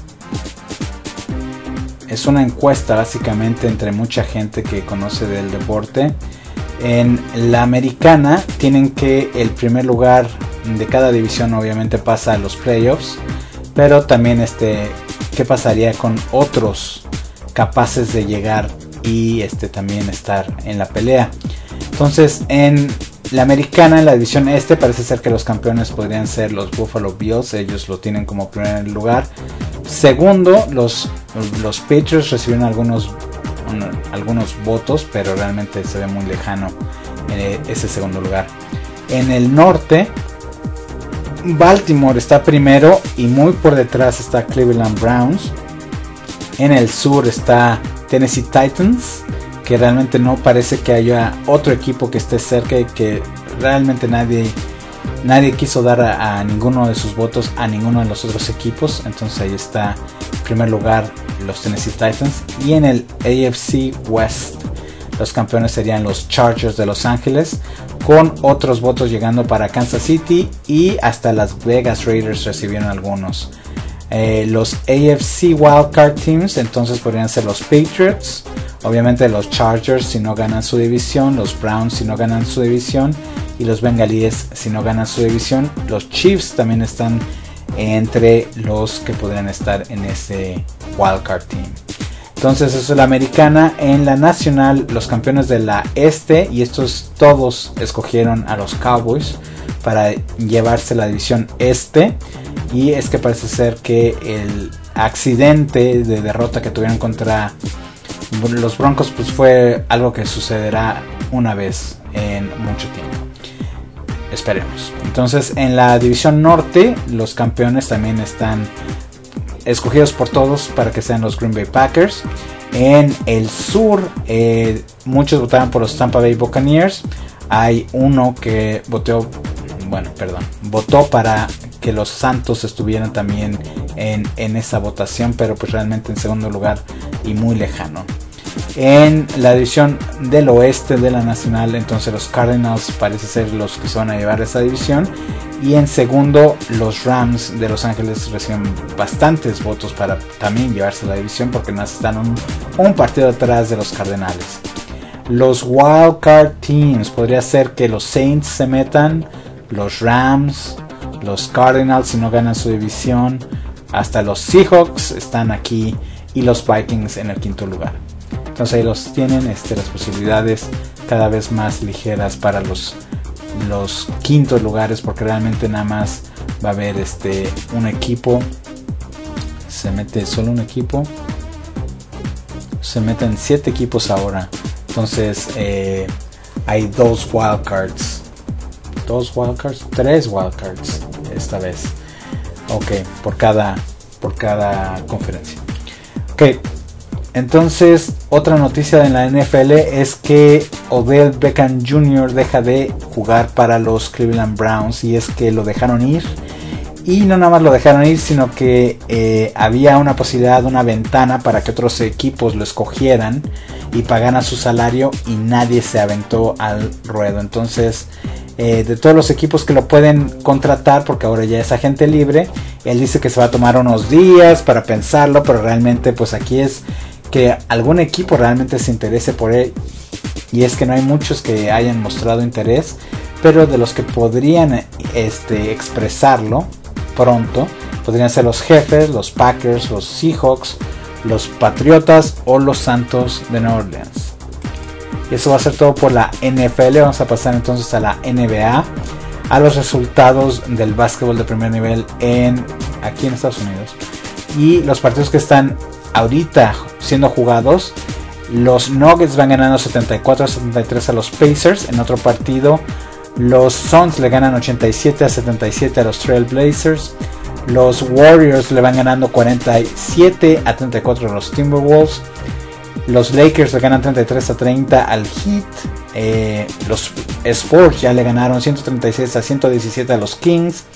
es una encuesta básicamente entre mucha gente que conoce del deporte. En la americana tienen que el primer lugar de cada división obviamente pasa a los playoffs, pero también este qué pasaría con otros capaces de llegar y este también estar en la pelea. Entonces en la americana, en la división este, parece ser que los campeones podrían ser los Buffalo Bills, ellos lo tienen como primer lugar. Segundo, los, los Patriots recibieron algunos algunos votos, pero realmente se ve muy lejano eh, ese segundo lugar. En el norte, Baltimore está primero y muy por detrás está Cleveland Browns. En el sur está Tennessee Titans, que realmente no parece que haya otro equipo que esté cerca y que realmente nadie nadie quiso dar a, a ninguno de sus votos a ninguno de los otros equipos. Entonces ahí está en primer lugar los Tennessee Titans. Y en el A F C West los campeones serían los Chargers de Los Ángeles, con otros votos llegando para Kansas City y hasta las Vegas Raiders recibieron algunos. Eh, los A F C Wildcard Teams entonces podrían ser los Patriots, obviamente los Chargers si no ganan su división, los Browns si no ganan su división y los Bengalíes si no ganan su división. Los Chiefs también están entre los que podrían estar en ese Wildcard Team. Entonces eso es la americana. En la nacional, los campeones de la este, y estos todos escogieron a los Cowboys para llevarse la división este, y es que parece ser que el accidente de derrota que tuvieron contra los Broncos pues fue algo que sucederá una vez en mucho tiempo. Esperemos. Entonces en la división norte los campeones también están escogidos por todos para que sean los Green Bay Packers. En el sur eh, muchos votaron por los Tampa Bay Buccaneers. Hay uno que votó, bueno, perdón, votó para que los Santos estuvieran también en, en esa votación, pero pues realmente en segundo lugar y muy lejano. En la división del oeste de la nacional, entonces los Cardinals parece ser los que se van a llevar esa división, y en segundo los Rams de Los Ángeles reciben bastantes votos para también llevarse la división porque no están un, un partido atrás de los Cardenales. Los Wildcard Teams podría ser que los Saints se metan, los Rams, los Cardinals si no ganan su división, hasta los Seahawks están aquí y los Vikings en el quinto lugar. Entonces ahí los tienen, este, las posibilidades cada vez más ligeras para los, los quintos lugares, porque realmente nada más va a haber este, un equipo, se mete solo un equipo, se meten siete equipos ahora, entonces eh, hay dos wildcards dos wildcards, tres wildcards esta vez. Ok, por cada, por cada conferencia. Ok, entonces otra noticia en la N F L es que Odell Beckham junior deja de jugar para los Cleveland Browns, y es que lo dejaron ir. Y no nada más lo dejaron ir, sino que eh, había una posibilidad, una ventana para que otros equipos lo escogieran y pagaran su salario, y nadie se aventó al ruedo. Entonces, eh, de todos los equipos que lo pueden contratar, porque ahora ya es agente libre, él dice que se va a tomar unos días para pensarlo, pero realmente pues aquí es que algún equipo realmente se interese por él, y es que no hay muchos que hayan mostrado interés, pero de los que podrían este, expresarlo pronto podrían ser los Jefes, los Packers, los Seahawks, los Patriotas o los Santos de Nueva Orleans. Y eso va a ser todo por la N F L. Vamos a pasar entonces a la N B A, a los resultados del básquetbol de primer nivel en aquí en Estados Unidos, y los partidos que están ahorita siendo jugados. Los Nuggets van ganando setenta y cuatro a setenta y tres a los Pacers. En otro partido, los Suns le ganan ochenta y siete a setenta y siete a los Trail Blazers. Los Warriors le van ganando cuarenta y siete a treinta y cuatro a los Timberwolves. Los Lakers le ganan treinta y tres a treinta al Heat. Eh, los Spurs ya le ganaron ciento treinta y seis a ciento diecisiete a los Kings.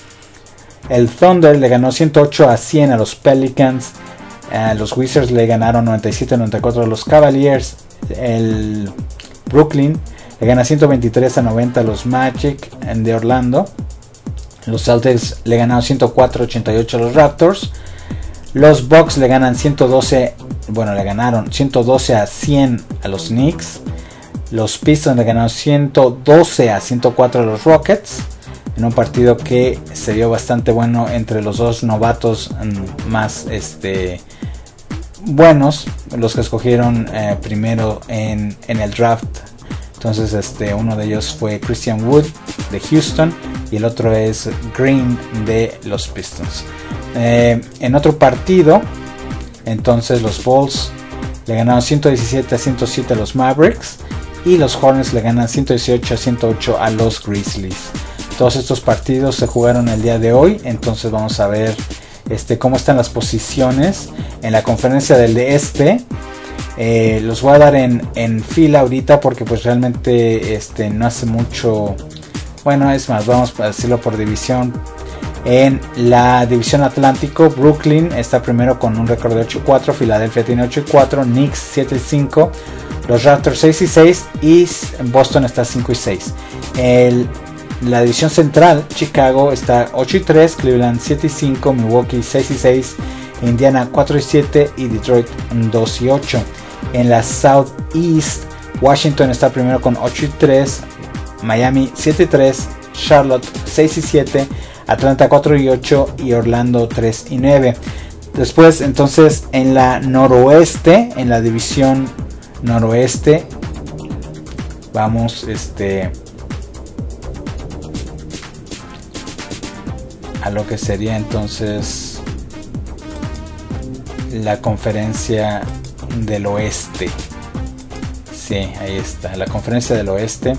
El Thunder le ganó ciento ocho a cien a los Pelicans. Uh, los Wizards le ganaron noventa y siete a noventa y cuatro a los Cavaliers. El Brooklyn le gana ciento veintitrés a noventa a los Magic de Orlando. Los Celtics le ganaron ciento cuatro a ochenta y ocho a los Raptors. Los Bucks le ganan ciento doce, bueno, le ganaron ciento doce a cien a los Knicks. Los Pistons le ganaron ciento doce a ciento cuatro a los Rockets, en un partido que se vio bastante bueno entre los dos novatos más este, buenos, los que escogieron eh, primero en, en el draft. Entonces este, uno de ellos fue Christian Wood de Houston y el otro es Green de los Pistons. Eh, en otro partido, entonces los Bulls le ganaron ciento diecisiete a ciento siete a los Mavericks, y los Hornets le ganan ciento dieciocho a ciento ocho a los Grizzlies. Todos estos partidos se jugaron el día de hoy. Entonces vamos a ver este, cómo están las posiciones en la conferencia del este. Eh, los voy a dar en, en fila ahorita porque pues realmente este, no hace mucho. Bueno, es más, vamos a decirlo por división. En la división Atlántico, Brooklyn está primero con un récord de ocho y cuatro, Filadelfia tiene ocho y cuatro, Knicks siete y cinco, los Raptors seis y seis y Boston está cinco y seis. El La división central, Chicago está ocho y tres, Cleveland siete y cinco, Milwaukee seis y seis, Indiana cuatro y siete y Detroit dos y ocho. En la Southeast, Washington está primero con ocho y tres, Miami siete y tres, Charlotte seis y siete, Atlanta cuatro y ocho y Orlando tres y nueve. Después, entonces, en la noroeste, en la división noroeste, vamos este a lo que sería entonces la conferencia del oeste. Sí, ahí está, la conferencia del oeste.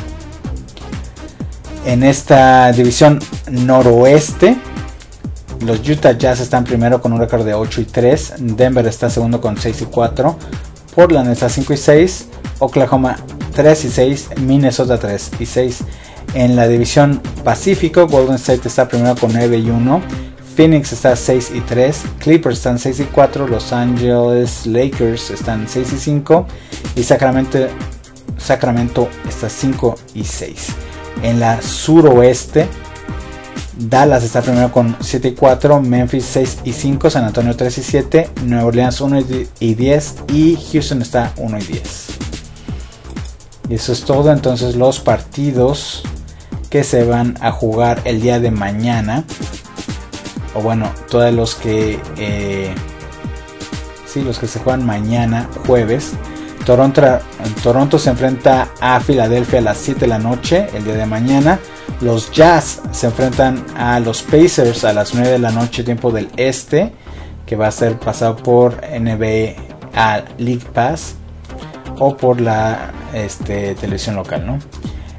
En esta división noroeste, los Utah Jazz están primero con un récord de ocho y tres, Denver está segundo con seis y cuatro, Portland está cinco y seis, Oklahoma tres y seis, Minnesota tres y seis. En la división Pacífico, Golden State está primero con nueve y uno, Phoenix está seis y tres, Clippers están seis y cuatro, Los Angeles Lakers están seis y cinco y Sacramento, Sacramento está cinco y seis. En la suroeste, Dallas está primero con siete y cuatro, Memphis seis y cinco, San Antonio tres y siete, Nueva Orleans uno y diez y Houston está uno y diez. Y eso es todo. Entonces los partidos que se van a jugar el día de mañana, o bueno, todos los que eh, sí, los que se juegan mañana jueves. Toronto, Toronto se enfrenta a Filadelfia a las siete de la noche el día de mañana. Los Jazz se enfrentan a los Pacers a las nueve de la noche tiempo del este, que va a ser pasado por N B A League Pass o por la este, televisión local, ¿no?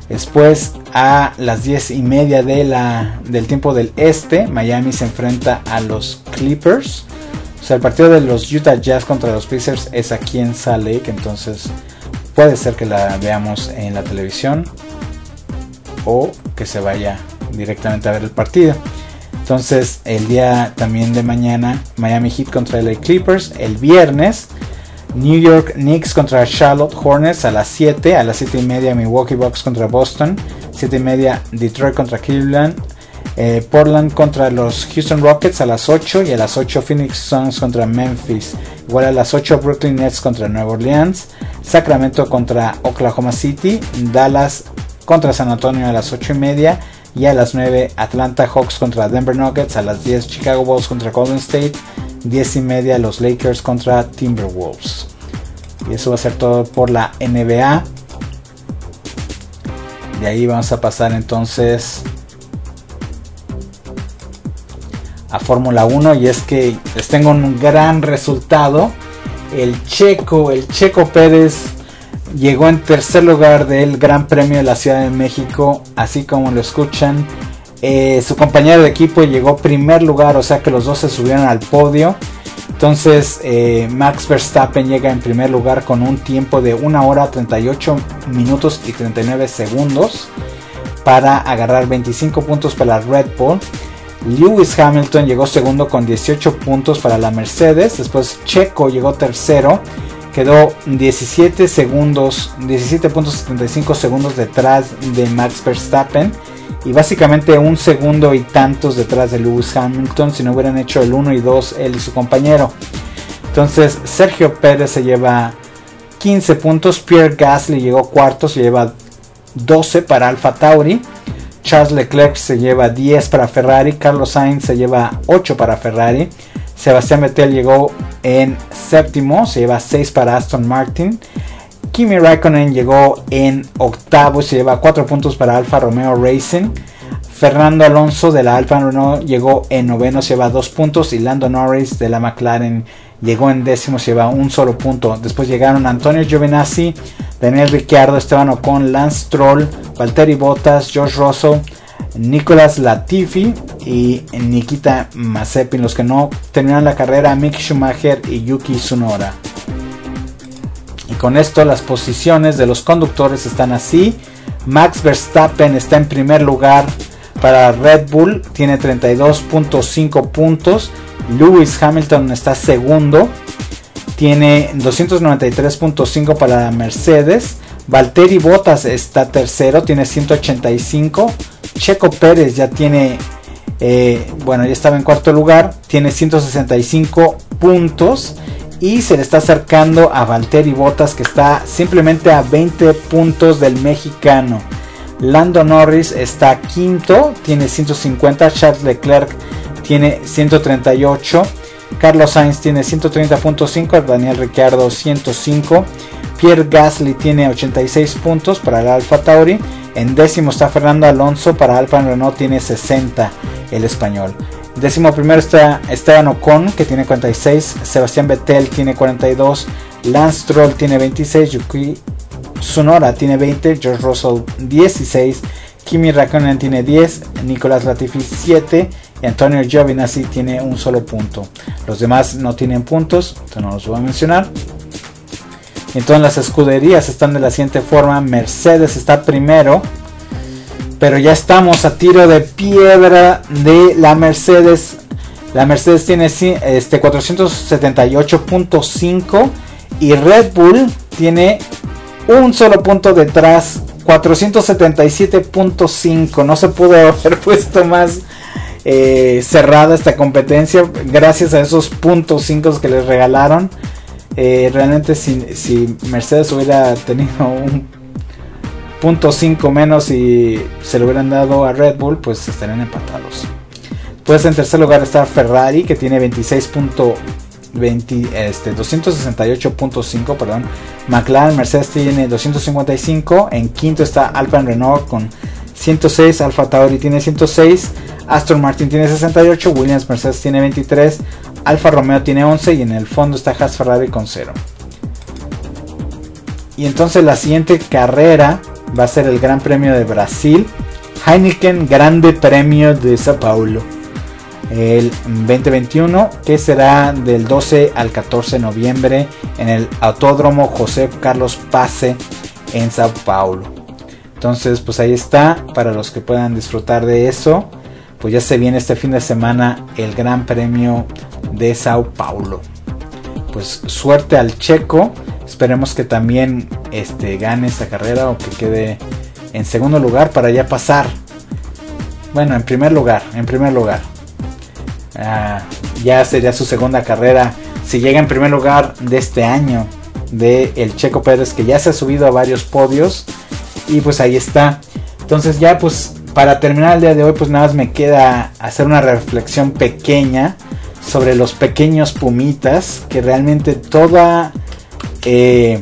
Después a las diez y media de la, del tiempo del este, Miami se enfrenta a los Clippers. O sea, el partido de los Utah Jazz contra los Pacers es aquí en Salt Lake, entonces puede ser que la veamos en la televisión o que se vaya directamente a ver el partido. Entonces el día también de mañana, Miami Heat contra L A Clippers. El viernes, New York Knicks contra Charlotte Hornets a las siete. A las siete y media, Milwaukee Bucks contra Boston. siete y media, Detroit contra Cleveland. Eh, Portland contra los Houston Rockets a las ocho. Y a las ocho, Phoenix Suns contra Memphis. Igual a las ocho, Brooklyn Nets contra Nueva Orleans. Sacramento contra Oklahoma City. Dallas contra San Antonio a las ocho y media. Y a las nueve, Atlanta Hawks contra Denver Nuggets. A las diez, Chicago Bulls contra Golden State. diez y media, los Lakers contra Timberwolves. Y eso va a ser todo por la N B A. De ahí vamos a pasar entonces a Fórmula uno. Y es que les tengo un gran resultado. El Checo, el Checo Pérez llegó en tercer lugar del Gran Premio de la Ciudad de México, así como lo escuchan. Eh, su compañero de equipo llegó primer lugar, o sea que los dos se subieron al podio. Entonces eh, Max Verstappen llega en primer lugar con un tiempo de una hora treinta y ocho minutos y treinta y nueve segundos para agarrar veinticinco puntos para la Red Bull. Lewis Hamilton llegó segundo con dieciocho puntos para la Mercedes. Después Checo llegó tercero, quedó diecisiete segundos, diecisiete punto setenta y cinco segundos detrás de Max Verstappen y básicamente un segundo y tantos detrás de Lewis Hamilton si no hubieran hecho el uno y dos él y su compañero. Entonces Sergio Pérez se lleva quince puntos, Pierre Gasly llegó cuarto, se lleva doce para Alfa Tauri, Charles Leclerc se lleva diez para Ferrari, Carlos Sainz se lleva ocho para Ferrari, Sebastián Vettel llegó en séptimo, se lleva seis para Aston Martin. Kimi Raikkonen llegó en octavo y se lleva cuatro puntos para Alfa Romeo Racing. Fernando Alonso de la Alfa Romeo llegó en noveno, se lleva dos puntos. Y Lando Norris de la McLaren llegó en décimo, se lleva un solo punto. Después llegaron Antonio Giovinazzi, Daniel Ricciardo, Esteban Ocon, Lance Stroll, Valtteri Bottas, George Russell, Nicolas Latifi y Nikita Mazepin. Los que no terminaron la carrera, Mick Schumacher y Yuki Tsunoda. Y con esto las posiciones de los conductores están así. Max Verstappen está en primer lugar para Red Bull, tiene treinta y dos punto cinco puntos. Lewis Hamilton está segundo, tiene doscientos noventa y tres punto cinco para la Mercedes. Valtteri Bottas está tercero, tiene ciento ochenta y cinco. Checo Pérez ya tiene, eh, bueno, ya estaba en cuarto lugar, tiene ciento sesenta y cinco puntos. Y se le está acercando a Valtteri Bottas, que está simplemente a veinte puntos del mexicano. Lando Norris está quinto, tiene ciento cincuenta. Charles Leclerc tiene ciento treinta y ocho. Carlos Sainz tiene ciento treinta punto cinco. Daniel Ricciardo ciento cinco. Pierre Gasly tiene ochenta y seis puntos para el Alfa Tauri. En décimo está Fernando Alonso, para Alfa Renault tiene sesenta el español. Décimo primero está Esteban Ocon, que tiene cuarenta y seis. Sebastián Vettel tiene cuarenta y dos. Lance Stroll tiene veintiséis. Yuki Tsunoda tiene veinte. George Russell dieciséis. Kimi Raikkonen tiene diez. Nicolas Latifi siete. Y Antonio Giovinazzi tiene un solo punto. Los demás no tienen puntos, entonces no los voy a mencionar. Entonces las escuderías están de la siguiente forma. Mercedes está primero, pero ya estamos a tiro de piedra de la Mercedes. La Mercedes tiene este, cuatrocientos setenta y ocho punto cinco y Red Bull tiene un solo punto detrás, cuatrocientos setenta y siete punto cinco. No se pudo haber puesto más eh, cerrada esta competencia gracias a esos puntos cinco que les regalaron. Eh, realmente si, si Mercedes hubiera tenido un punto cinco menos y se lo hubieran dado a Red Bull, pues estarían empatados. Pues en tercer lugar está Ferrari, que tiene veintiséis punto veinte, este, doscientos sesenta y ocho punto cinco, perdón. McLaren, Mercedes tiene doscientos cincuenta y cinco. En quinto está Alfa Renault con ciento seis. Alfa Tauri tiene ciento seis. Aston Martin tiene sesenta y ocho. Williams, Mercedes tiene veintitrés. Alfa Romeo tiene once. Y en el fondo está Haas Ferrari con cero. Y entonces la siguiente carrera va a ser el Gran Premio de Brasil, Heineken Grande Premio de Sao Paulo, el veinte veintiuno, que será del doce al catorce de noviembre en el Autódromo José Carlos Pace en Sao Paulo. Entonces pues ahí está, para los que puedan disfrutar de eso. Pues ya se viene este fin de semana el Gran Premio de Sao Paulo. Pues suerte al checo, esperemos que también este, gane esta carrera o que quede en segundo lugar para ya pasar. Bueno, en primer lugar, en primer lugar. Uh, ya sería su segunda carrera si llega en primer lugar de este año de el Checo Pérez, que ya se ha subido a varios podios y pues ahí está. Entonces ya pues para terminar el día de hoy pues nada más me queda hacer una reflexión pequeña sobre los pequeños Pumitas, que realmente toda eh,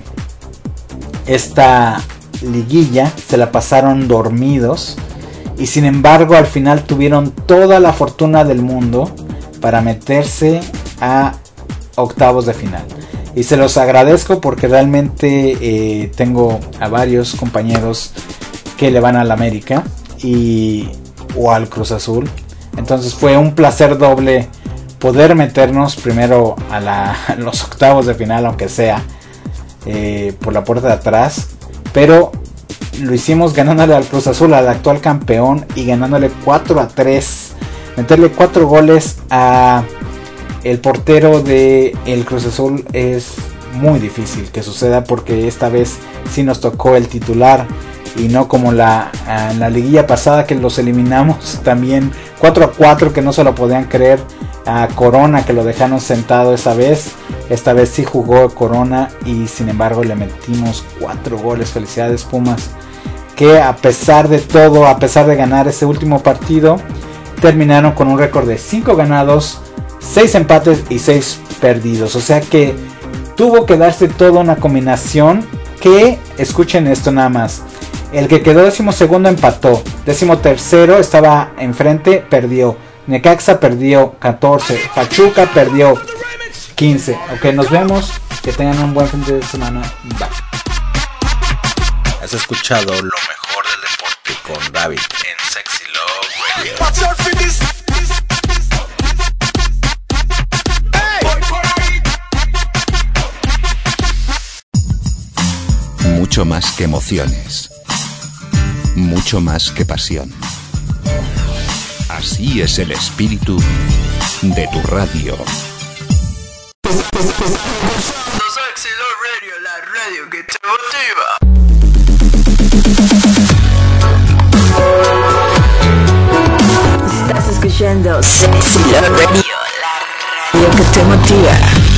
esta liguilla se la pasaron dormidos y sin embargo al final tuvieron toda la fortuna del mundo para meterse a octavos de final. Y se los agradezco porque realmente eh, tengo a varios compañeros que le van al América y o al Cruz Azul. Entonces fue un placer doble poder meternos primero a, la, a los octavos de final, aunque sea eh, por la puerta de atrás. Pero lo hicimos ganándole al Cruz Azul, al actual campeón, y ganándole cuatro a tres. Meterle cuatro goles a el portero de el Cruz Azul es muy difícil que suceda, porque esta vez sí nos tocó el titular y no como la, en la liguilla pasada que los eliminamos también cuatro a cuatro, que no se lo podían creer, a Corona, que lo dejaron sentado esa vez. Esta vez sí jugó Corona y sin embargo le metimos cuatro goles. Felicidades Pumas, que a pesar de todo, a pesar de ganar ese último partido, terminaron con un récord de cinco ganados, seis empates y seis perdidos. O sea que tuvo que darse toda una combinación que, escuchen esto nada más, el que quedó décimo segundo empató, décimo tercero estaba enfrente, perdió, Necaxa perdió catorce, Pachuca perdió quince. Ok, nos vemos, que tengan un buen fin de semana. Bye. Has escuchado lo mejor del deporte con David en Sexy Love Radio. Mucho más que emociones, mucho más que pasión. Así es el espíritu de tu radio. Sexy Love Radio, la radio que te motiva. Estás escuchando Sexy Love Radio, la radio que te motiva.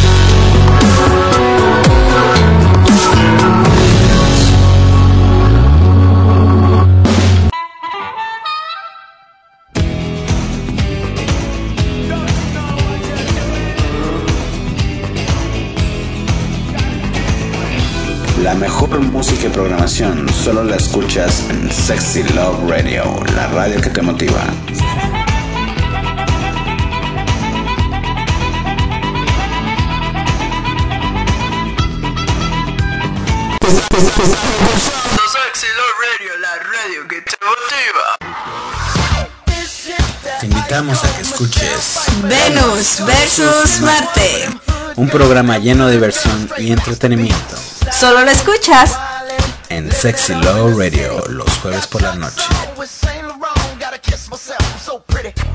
La mejor música y programación solo la escuchas en Sexy Love Radio, la radio que te motiva. Sexy Love Radio, la radio que te motiva. Te invitamos a que escuches Venus versus Marte, un programa lleno de diversión y entretenimiento solo lo escuchas en Sexy Love Radio los jueves por la noche.